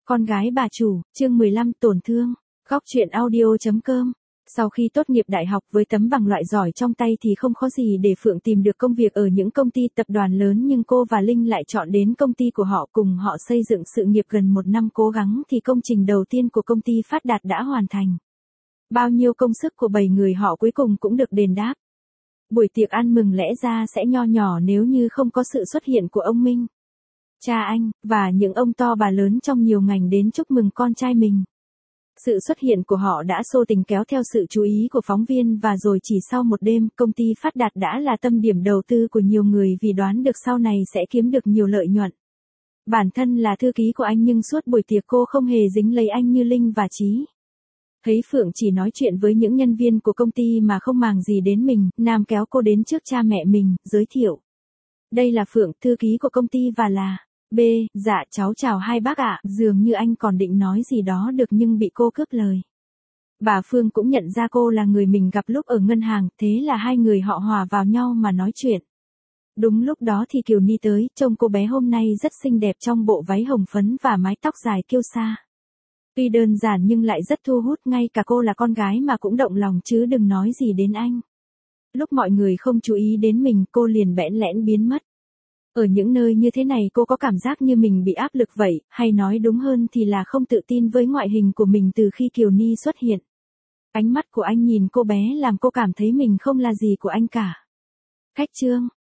Con gái bà chủ, chương 15 tổn thương. Góc truyện audio.com. Sau khi tốt nghiệp đại học với tấm bằng loại giỏi trong tay thì không khó gì để Phượng tìm được công việc ở những công ty tập đoàn lớn, nhưng cô và Linh lại chọn đến công ty của họ, cùng họ xây dựng sự nghiệp. Gần một năm cố gắng thì công trình đầu tiên của công ty Phát Đạt đã hoàn thành. Bao nhiêu công sức của 7 người họ cuối cùng cũng được đền đáp. Buổi tiệc ăn mừng lẽ ra sẽ nho nhỏ nếu như không có sự xuất hiện của ông Minh, cha anh, và những ông to bà lớn trong nhiều ngành đến chúc mừng con trai mình. Sự xuất hiện của họ đã xô tình kéo theo sự chú ý của phóng viên, và rồi chỉ sau một đêm, công ty Phát Đạt đã là tâm điểm đầu tư của nhiều người vì đoán được sau này sẽ kiếm được nhiều lợi nhuận. Bản thân là thư ký của anh nhưng suốt buổi tiệc cô không hề dính lấy anh như Linh và Chí. Thấy Phượng chỉ nói chuyện với những nhân viên của công ty mà không màng gì đến mình, Nam kéo cô đến trước cha mẹ mình, giới thiệu. Đây là Phượng, thư ký của công ty, và là... B, dạ cháu chào hai bác ạ. Dường như anh còn định nói gì đó được nhưng bị cô cướp lời. Bà Phương cũng nhận ra cô là người mình gặp lúc ở ngân hàng, thế là hai người họ hòa vào nhau mà nói chuyện. Đúng lúc đó thì Kiều Ni tới, trông cô bé hôm nay rất xinh đẹp trong bộ váy hồng phấn và mái tóc dài kiêu sa. Tuy đơn giản nhưng lại rất thu hút, ngay cả cô là con gái mà cũng động lòng chứ đừng nói gì đến anh. Lúc mọi người không chú ý đến mình, cô liền bẽn lẽn biến mất. Ở những nơi như thế này cô có cảm giác như mình bị áp lực vậy, hay nói đúng hơn thì là không tự tin với ngoại hình của mình từ khi Kiều Ni xuất hiện. Ánh mắt của anh nhìn cô bé làm cô cảm thấy mình không là gì của anh cả. Khách trương,